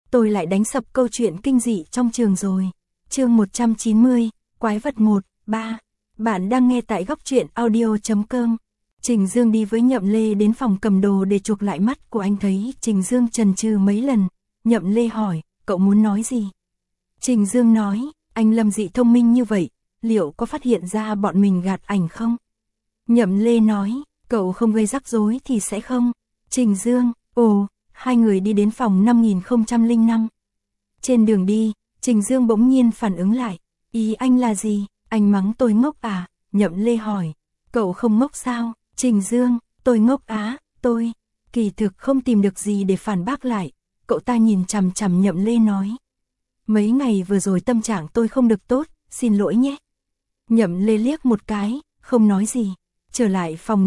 tôi lại đánh sập câu chuyện kinh dị trong trường rồi. Chương 190, Quái vật 1, 3. Bạn đang nghe tại góc truyện audio.com. Trình Dương đi với Nhậm Lê đến phòng cầm đồ để chuộc lại mắt của anh. Thấy Trình Dương chần chừ mấy lần, Nhậm Lê hỏi, cậu muốn nói gì? Trình Dương nói, anh Lâm Dị thông minh như vậy, liệu có phát hiện ra bọn mình gạt ảnh không? Nhậm Lê nói, cậu không gây rắc rối thì sẽ không. Trình Dương, hai người đi đến phòng 5005. Trên đường đi, Trình Dương bỗng nhiên phản ứng lại, ý anh là gì? Anh mắng tôi ngốc à? Nhậm Lê hỏi, cậu không ngốc sao? Trình Dương, tôi ngốc á, tôi kỳ thực không tìm được gì để phản bác lại. Cậu ta nhìn chằm chằm Nhậm Lê nói, mấy ngày vừa rồi tâm trạng tôi không được tốt, xin lỗi nhé. Nhậm Lê liếc một cái, không nói gì. Trở lại phòng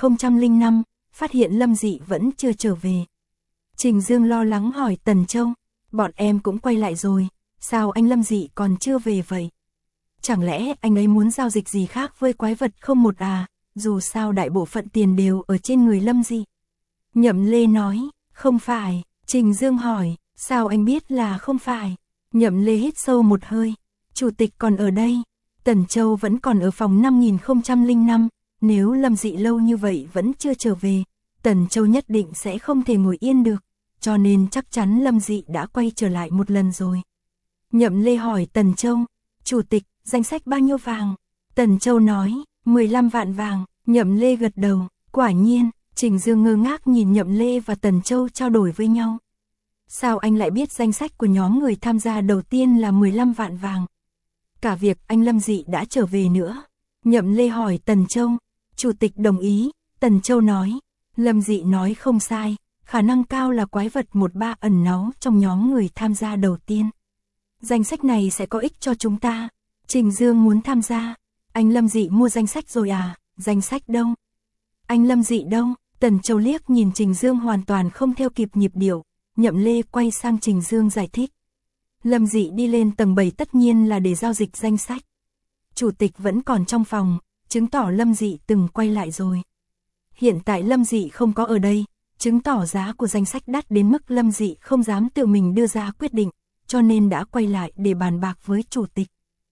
5005, phát hiện Lâm Dị vẫn chưa trở về. Trình Dương lo lắng hỏi Tần Châu, bọn em cũng quay lại rồi, sao anh Lâm Dị còn chưa về vậy? Chẳng lẽ anh ấy muốn giao dịch gì khác với quái vật 01 à? Dù sao đại bộ phận tiền đều ở trên người Lâm Dị. Nhậm Lê nói, không phải. Trình Dương hỏi, sao anh biết là không phải? Nhậm Lê hít sâu một hơi, chủ tịch còn ở đây, Tần Châu vẫn còn ở phòng 5005, nếu Lâm Dị lâu như vậy vẫn chưa trở về, Tần Châu nhất định sẽ không thể ngồi yên được, cho nên chắc chắn Lâm Dị đã quay trở lại một lần rồi. Nhậm Lê hỏi Tần Châu, chủ tịch, danh sách bao nhiêu vàng? Tần Châu nói, 15 vạn vàng. Nhậm Lê gật đầu, quả nhiên. Trình Dương ngơ ngác nhìn Nhậm Lê và Tần Châu trao đổi với nhau. Sao anh lại biết danh sách của nhóm người tham gia đầu tiên là 15 vạn vàng? Cả việc anh Lâm Dị đã trở về nữa. Nhậm Lê hỏi Tần Châu, chủ tịch đồng ý. Tần Châu nói, Lâm Dị nói không sai, khả năng cao là quái vật 13 ẩn náu trong nhóm người tham gia đầu tiên. Danh sách này sẽ có ích cho chúng ta. Trình Dương muốn tham gia. Anh Lâm Dị mua danh sách rồi à? Danh sách đâu? Anh Lâm Dị đâu? Tần Châu liếc nhìn Trình Dương hoàn toàn không theo kịp nhịp điệu. Nhậm Lê quay sang Trình Dương giải thích. Lâm Dị đi lên tầng 7 tất nhiên là để giao dịch danh sách. Chủ tịch vẫn còn trong phòng, chứng tỏ Lâm Dị từng quay lại rồi. Hiện tại Lâm Dị không có ở đây, chứng tỏ giá của danh sách đắt đến mức Lâm Dị không dám tự mình đưa ra quyết định, cho nên đã quay lại để bàn bạc với chủ tịch.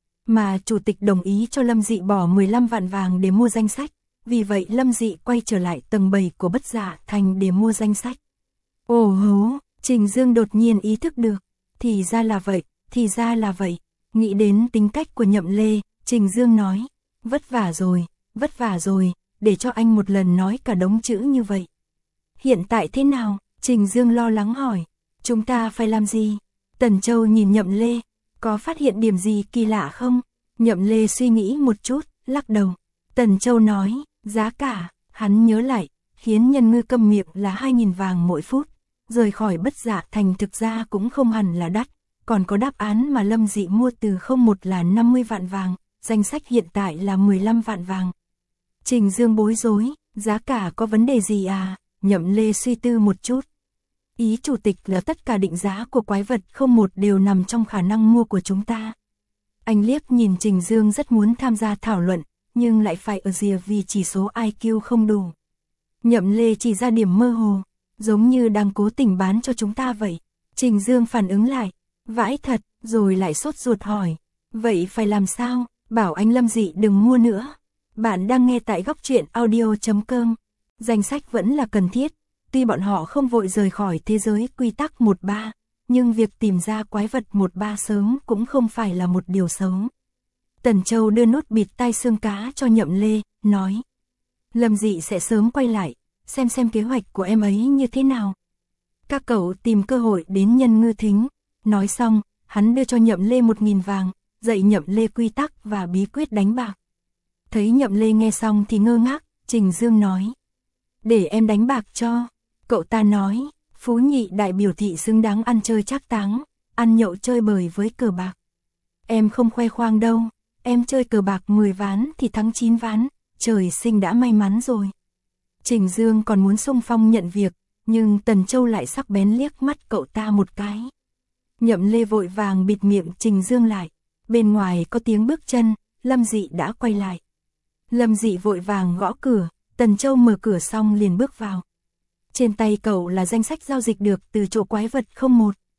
Mà chủ tịch đồng ý cho Lâm Dị bỏ 15 vạn vàng để mua danh sách, vì vậy Lâm Dị quay trở lại tầng 7 của Bất Dạ Thành để mua danh sách. Ồ hố, Trình Dương đột nhiên ý thức được, thì ra là vậy, thì ra là vậy. Nghĩ đến tính cách của Nhậm Lê, Trình Dương nói, vất vả rồi, để cho anh một lần nói cả đống chữ như vậy. Hiện tại thế nào? Trình Dương lo lắng hỏi, chúng ta phải làm gì? Tần Châu nhìn Nhậm Lê, có phát hiện điểm gì kỳ lạ không? Nhậm Lê suy nghĩ một chút, lắc đầu. Tần Châu nói, giá cả, hắn nhớ lại, khiến nhân ngư câm miệng là 2.000 vàng mỗi phút. Rời khỏi Bất Dạ Thành thực ra cũng không hẳn là đắt, còn có đáp án mà Lâm Dị mua từ 01 là 50 vạn vàng, danh sách hiện tại là 15 vạn vàng. Trình Dương bối rối, giá cả có vấn đề gì à? Nhậm Lê suy tư một chút. Ý chủ tịch là tất cả định giá của quái vật 01 đều nằm trong khả năng mua của chúng ta. Anh liếc nhìn Trình Dương rất muốn tham gia thảo luận, nhưng lại phải ở rìa vì chỉ số IQ không đủ. Nhậm Lê chỉ ra điểm mơ hồ, giống như đang cố tình bán cho chúng ta vậy. Trình Dương phản ứng lại, vãi thật, rồi lại sốt ruột hỏi, vậy phải làm sao? Bảo anh Lâm Dị đừng mua nữa. Bạn đang nghe tại góc truyện audio.com. Danh sách vẫn là cần thiết, tuy bọn họ không vội rời khỏi thế giới quy tắc 13, nhưng việc tìm ra quái vật 13 sớm cũng không phải là một điều xấu. Tần Châu đưa nút bịt tai xương cá cho Nhậm Lê, nói, Lâm Dị sẽ sớm quay lại, xem kế hoạch của em ấy như thế nào. Các cậu tìm cơ hội đến Nhân Ngư Thính. Nói xong, hắn đưa cho Nhậm Lê 1.000 vàng, dạy Nhậm Lê quy tắc và bí quyết đánh bạc. Thấy Nhậm Lê nghe xong thì ngơ ngác, Trình Dương nói, để em đánh bạc cho. Cậu ta nói, Phú Nhị Đại biểu thị xứng đáng ăn chơi trác táng, ăn nhậu chơi bời với cờ bạc. Em không khoe khoang đâu, em chơi cờ bạc 10 ván thì thắng 9 ván, trời sinh đã may mắn rồi. Trình Dương còn muốn xung phong nhận việc, nhưng Tần Châu lại sắc bén liếc mắt cậu ta một cái. Nhậm Lê vội vàng bịt miệng Trình Dương lại, bên ngoài có tiếng bước chân, Lâm Dị đã quay lại. Lâm Dị vội vàng gõ cửa, Tần Châu mở cửa xong liền bước vào. Trên tay cậu là danh sách giao dịch được từ chỗ quái vật 01.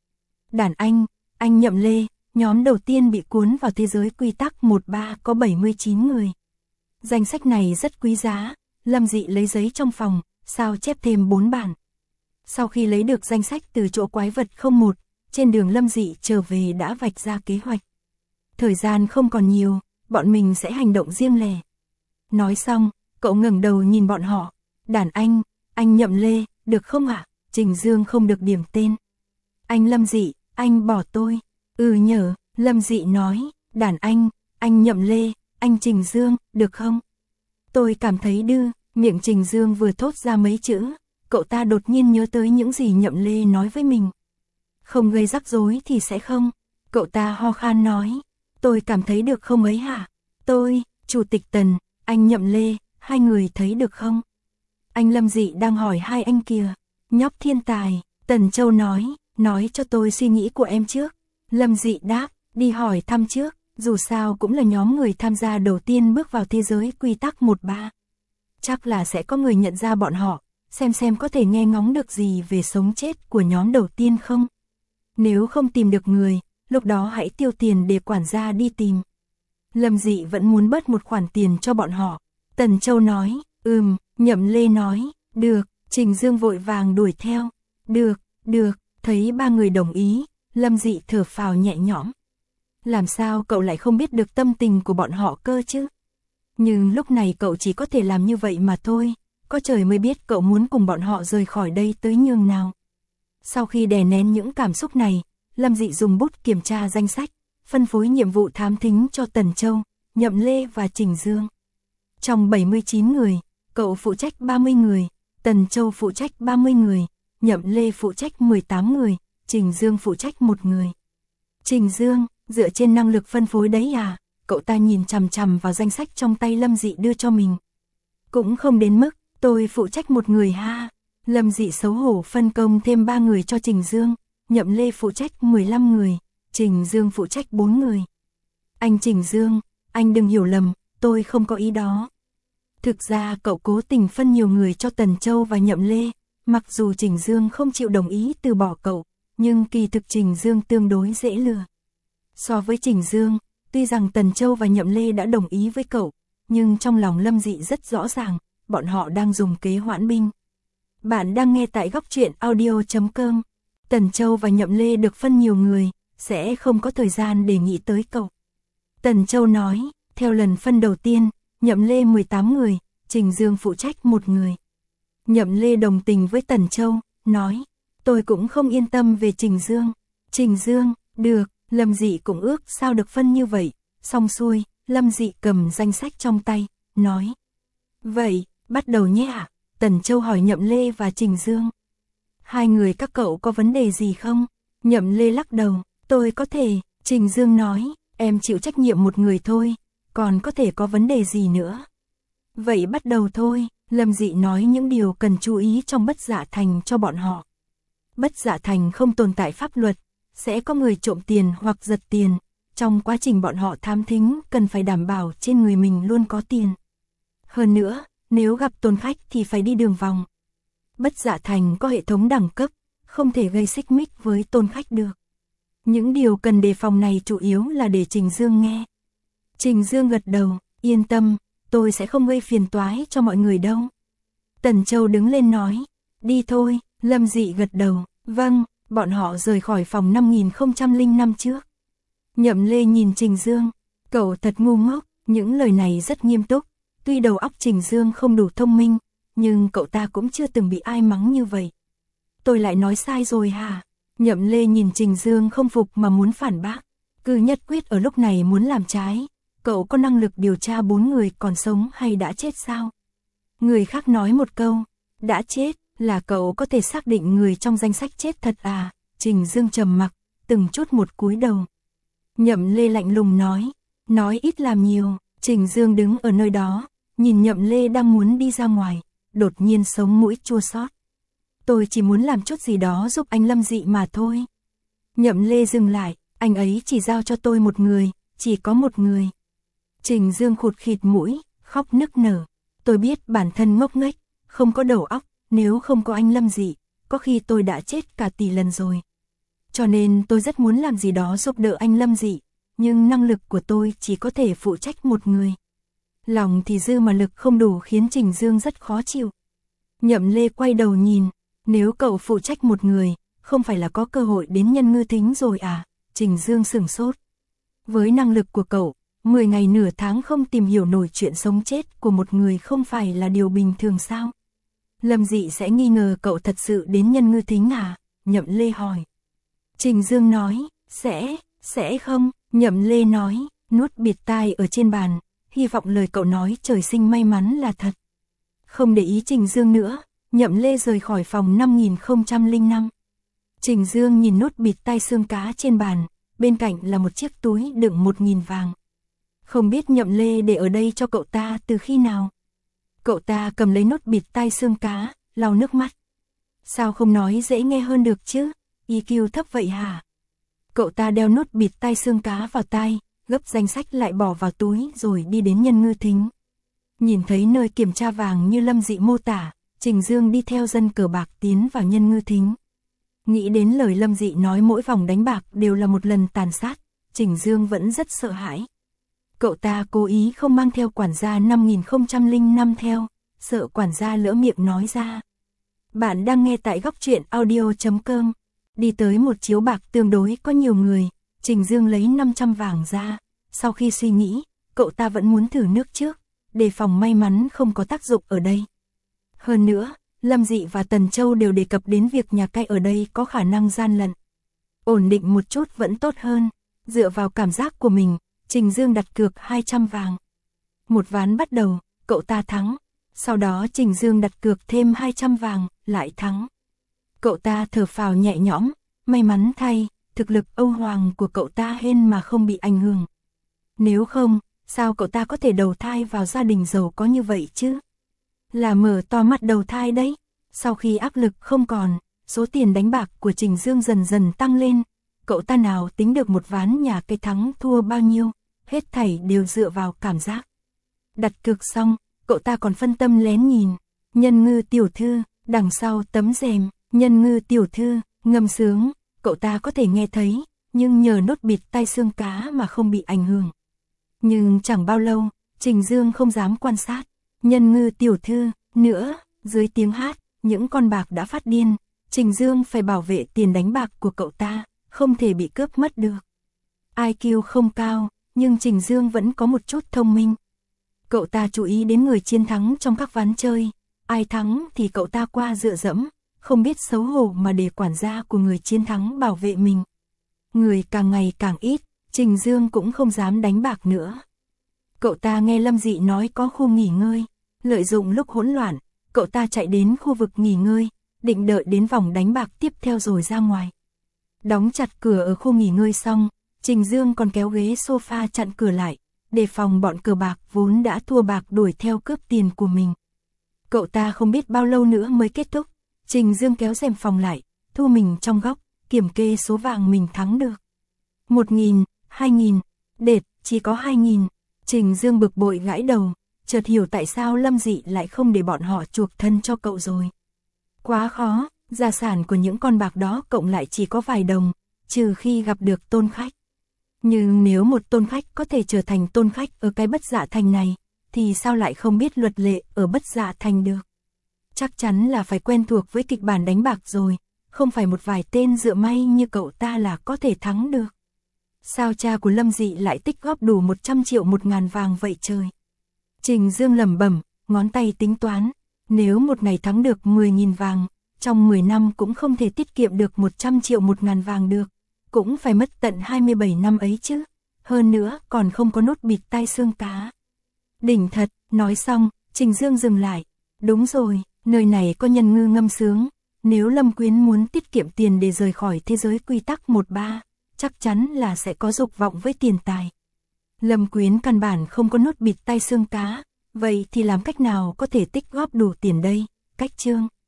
Đàn anh Nhậm Lê, nhóm đầu tiên bị cuốn vào thế giới quy tắc 13 có 79 người. Danh sách này rất quý giá, Lâm Dị lấy giấy trong phòng, sao chép thêm 4 bản. Sau khi lấy được danh sách từ chỗ quái vật 01, trên đường Lâm Dị trở về đã vạch ra kế hoạch. Thời gian không còn nhiều, bọn mình sẽ hành động riêng lẻ. Nói xong, cậu ngẩng đầu nhìn bọn họ. Đàn anh Nhậm Lê, được không ạ? Trình Dương không được điểm tên. Anh Lâm Dị, anh bỏ tôi. Nhờ, Lâm Dị nói. Đàn anh Nhậm Lê, anh Trình Dương, được không? Tôi cảm thấy miệng Trình Dương vừa thốt ra mấy chữ, cậu ta đột nhiên nhớ tới những gì Nhậm Lê nói với mình. Không gây rắc rối thì sẽ không. Cậu ta ho khan nói. Tôi cảm thấy được không ấy hả? Tôi, Chủ tịch Tần, anh Nhậm Lê, hai người thấy được không? Anh Lâm Dị đang hỏi hai anh kìa. Nhóc thiên tài, Tần Châu nói cho tôi suy nghĩ của em trước. Lâm Dị đáp, đi hỏi thăm trước, dù sao cũng là nhóm người tham gia đầu tiên bước vào thế giới quy tắc 13. Chắc là sẽ có người nhận ra bọn họ, xem có thể nghe ngóng được gì về sống chết của nhóm đầu tiên không. Nếu không tìm được người, lúc đó hãy tiêu tiền để quản gia đi tìm. Lâm Dị vẫn muốn bớt một khoản tiền cho bọn họ. Tần Châu nói, Nhậm Lê nói, được, Trình Dương vội vàng đuổi theo. Được, thấy ba người đồng ý, Lâm Dị thở phào nhẹ nhõm. Làm sao cậu lại không biết được tâm tình của bọn họ cơ chứ? Nhưng lúc này cậu chỉ có thể làm như vậy mà thôi, có trời mới biết cậu muốn cùng bọn họ rời khỏi đây tới nhường nào. Sau khi đè nén những cảm xúc này, Lâm Dị dùng bút kiểm tra danh sách, phân phối nhiệm vụ thám thính cho Tần Châu, Nhậm Lê và Trình Dương. Trong 79 người, cậu phụ trách 30 người, Tần Châu phụ trách 30 người, Nhậm Lê phụ trách 18 người, Trình Dương phụ trách 1 người. Trình Dương, dựa trên năng lực phân phối đấy à? Cậu ta nhìn chằm chằm vào danh sách trong tay Lâm Dị đưa cho mình. Cũng không đến mức, tôi phụ trách 1 người ha. Lâm Dị xấu hổ phân công thêm 3 người cho Trình Dương, Nhậm Lê phụ trách 15 người, Trình Dương phụ trách 4 người. Anh Trình Dương, anh đừng hiểu lầm, tôi không có ý đó. Thực ra cậu cố tình phân nhiều người cho Tần Châu và Nhậm Lê, mặc dù Trình Dương không chịu đồng ý từ bỏ cậu, nhưng kỳ thực Trình Dương tương đối dễ lừa. So với Trình Dương, tuy rằng Tần Châu và Nhậm Lê đã đồng ý với cậu, nhưng trong lòng Lâm Dị rất rõ ràng, bọn họ đang dùng kế hoãn binh. Bạn đang nghe tại góc truyện audio.com. Tần Châu và Nhậm Lê được phân nhiều người, sẽ không có thời gian để nghĩ tới cậu. Tần Châu nói, theo lần phân đầu tiên, Nhậm Lê 18 người, Trình Dương phụ trách 1 người. Nhậm Lê đồng tình với Tần Châu, nói, tôi cũng không yên tâm về Trình Dương. Trình Dương, được, Lâm Dị cũng ước sao được phân như vậy. Xong xuôi, Lâm Dị cầm danh sách trong tay, nói. Vậy, bắt đầu nhé ạ. Tần Châu hỏi Nhậm Lê và Trình Dương. Hai người các cậu có vấn đề gì không? Nhậm Lê lắc đầu, tôi có thể. Trình Dương nói, em chịu trách nhiệm 1 người thôi, còn có thể có vấn đề gì nữa. Vậy bắt đầu thôi. Lâm Dị nói những điều cần chú ý trong Bất Dạ Thành cho bọn họ. Bất Dạ Thành không tồn tại pháp luật, sẽ có người trộm tiền hoặc giật tiền. Trong quá trình bọn họ thám thính cần phải đảm bảo trên người mình luôn có tiền. Hơn nữa, nếu gặp tôn khách thì phải đi đường vòng. Bất Dạ Thành có hệ thống đẳng cấp, không thể gây xích mích với tôn khách được. Những điều cần đề phòng này chủ yếu là để Trình Dương nghe. Trình Dương gật đầu, yên tâm, tôi sẽ không gây phiền toái cho mọi người đâu. Tần Châu đứng lên nói, đi thôi. Lâm Dị gật đầu, vâng. Bọn họ rời khỏi phòng 5005 trước. Nhậm Lê nhìn Trình Dương, cậu thật ngu ngốc, những lời này rất nghiêm túc. Tuy đầu óc Trình Dương không đủ thông minh, nhưng cậu ta cũng chưa từng bị ai mắng như vậy. Tôi lại nói sai rồi hả? Nhậm Lê nhìn Trình Dương không phục mà muốn phản bác. Cứ nhất quyết ở lúc này muốn làm trái. Cậu có năng lực điều tra 4 người còn sống hay đã chết sao? Người khác nói một câu, đã chết, là cậu có thể xác định người trong danh sách chết thật à? Trình Dương trầm mặc, từng chút một cúi đầu. Nhậm Lê lạnh lùng nói ít làm nhiều. Trình Dương đứng ở nơi đó, nhìn Nhậm Lê đang muốn đi ra ngoài, đột nhiên sống mũi chua xót. Tôi chỉ muốn làm chút gì đó giúp anh Lâm Dị mà thôi. Nhậm Lê dừng lại, anh ấy chỉ giao cho tôi 1 người, chỉ có 1 người. Trình Dương khụt khịt mũi, khóc nức nở. Tôi biết bản thân ngốc nghếch, không có đầu óc, nếu không có anh Lâm Dị, có khi tôi đã chết cả tỷ lần rồi. Cho nên tôi rất muốn làm gì đó giúp đỡ anh Lâm Dị, nhưng năng lực của tôi chỉ có thể phụ trách một người. Lòng thì dư mà lực không đủ khiến Trình Dương rất khó chịu. Nhậm Lê quay đầu nhìn, nếu cậu phụ trách một người, không phải là có cơ hội đến Nhân Ngư Thính rồi à? Trình Dương sửng sốt. Với năng lực của cậu, 10 ngày nửa tháng không tìm hiểu nổi chuyện sống chết của một người không phải là điều bình thường sao? Lâm Dị sẽ nghi ngờ cậu thật sự đến Nhân Ngư Thính à? Nhậm Lê hỏi. Trình Dương nói, sẽ không. Nhậm Lê nói, nuốt bịt tai ở trên bàn, hy vọng lời cậu nói trời sinh may mắn là thật. Không để ý Trình Dương nữa, Nhậm Lê rời khỏi phòng 5005. Trình Dương nhìn nốt bịt tai xương cá trên bàn, bên cạnh là một chiếc túi đựng 1.000 vàng. Không biết Nhậm Lê để ở đây cho cậu ta từ khi nào. Cậu ta cầm lấy nốt bịt tai xương cá, lau nước mắt. Sao không nói dễ nghe hơn được chứ, EQ thấp vậy hả? Cậu ta đeo nốt bịt tai xương cá vào tai, gấp danh sách lại bỏ vào túi rồi đi đến Nhân Ngư Thính. Nhìn thấy nơi kiểm tra vàng như Lâm Dị mô tả, Trình Dương đi theo dân cờ bạc tiến vào Nhân Ngư Thính. Nghĩ đến lời Lâm Dị nói mỗi vòng đánh bạc đều là một lần tàn sát, Trình Dương vẫn rất sợ hãi. Cậu ta cố ý không mang theo quản gia 5005 theo, sợ quản gia lỡ miệng nói ra. Bạn đang nghe tại góc truyện audio.com. Đi tới một chiếu bạc tương đối có nhiều người, Trình Dương lấy 500 vàng ra. Sau khi suy nghĩ, cậu ta vẫn muốn thử nước trước, đề phòng may mắn không có tác dụng ở đây. Hơn nữa, Lâm Dị và Tần Châu đều đề cập đến việc nhà cai ở đây có khả năng gian lận. Ổn định một chút vẫn tốt hơn. Dựa vào cảm giác của mình, Trình Dương đặt cược 200 vàng. Một ván bắt đầu, cậu ta thắng. Sau đó Trình Dương đặt cược thêm 200 vàng, lại thắng. Cậu ta thở phào nhẹ nhõm, may mắn thay, thực lực Âu Hoàng của cậu ta hên mà không bị ảnh hưởng. Nếu không, sao cậu ta có thể đầu thai vào gia đình giàu có như vậy chứ? Là mở to mắt đầu thai đấy. Sau khi áp lực không còn, số tiền đánh bạc của Trình Dương dần dần tăng lên. Cậu ta nào tính được một ván nhà cái thắng thua bao nhiêu, hết thảy đều dựa vào cảm giác. Đặt cược xong, cậu ta còn phân tâm lén nhìn. Nhân Ngư tiểu thư, đằng sau tấm rèm, Nhân Ngư tiểu thư, ngâm sướng, cậu ta có thể nghe thấy, nhưng nhờ nốt bịt tai xương cá mà không bị ảnh hưởng. Nhưng chẳng bao lâu, Trình Dương không dám quan sát. Nhân Ngư tiểu thư, nữa, dưới tiếng hát, những con bạc đã phát điên. Trình Dương phải bảo vệ tiền đánh bạc của cậu ta, không thể bị cướp mất được. IQ không cao, nhưng Trình Dương vẫn có một chút thông minh. Cậu ta chú ý đến người chiến thắng trong các ván chơi. Ai thắng thì cậu ta qua dựa dẫm, không biết xấu hổ mà để quản gia của người chiến thắng bảo vệ mình. Người càng ngày càng ít, Trình Dương cũng không dám đánh bạc nữa. Cậu ta nghe Lâm Dị nói có khu nghỉ ngơi. Lợi dụng lúc hỗn loạn, cậu ta chạy đến khu vực nghỉ ngơi, định đợi đến vòng đánh bạc tiếp theo rồi ra ngoài. Đóng chặt cửa ở khu nghỉ ngơi xong, Trình Dương còn kéo ghế sofa chặn cửa lại, đề phòng bọn cờ bạc vốn đã thua bạc đuổi theo cướp tiền của mình. Cậu ta không biết bao lâu nữa mới kết thúc. Trình Dương kéo rèm phòng lại, thu mình trong góc, kiểm kê số vàng mình thắng được. 1.000, 2.000, đệt, chỉ có 2.000. Trình Dương bực bội gãi đầu, chợt hiểu tại sao Lâm Dị lại không để bọn họ chuộc thân cho cậu rồi. Quá khó, gia sản của những con bạc đó cộng lại chỉ có vài đồng, trừ khi gặp được tôn khách. Nhưng nếu một tôn khách có thể trở thành tôn khách ở cái Bất Dạ Thành này, thì sao lại không biết luật lệ ở Bất Dạ Thành được? Chắc chắn là phải quen thuộc với kịch bản đánh bạc rồi, không phải một vài tên dựa may như cậu ta là có thể thắng được. Sao cha của Lâm Dị lại tích góp đủ 100 triệu 1.000 vàng vậy trời? Trình Dương lẩm bẩm, ngón tay tính toán, nếu một ngày thắng được 10.000 vàng, trong 10 năm cũng không thể tiết kiệm được 100 triệu 1.000 vàng được, cũng phải mất tận 27 năm ấy chứ, hơn nữa còn không có nốt bịt tai xương cá. Đỉnh thật, nói xong, Trình Dương dừng lại, đúng rồi, nơi này có Nhân Ngư ngâm sướng, nếu Lâm Quyến muốn tiết kiệm tiền để rời khỏi thế giới quy tắc 13, chắc chắn là sẽ có dục vọng với tiền tài. Lâm Quyến căn bản không có nốt bịt tai xương cá, vậy thì làm cách nào có thể tích góp đủ tiền đây? Cách chương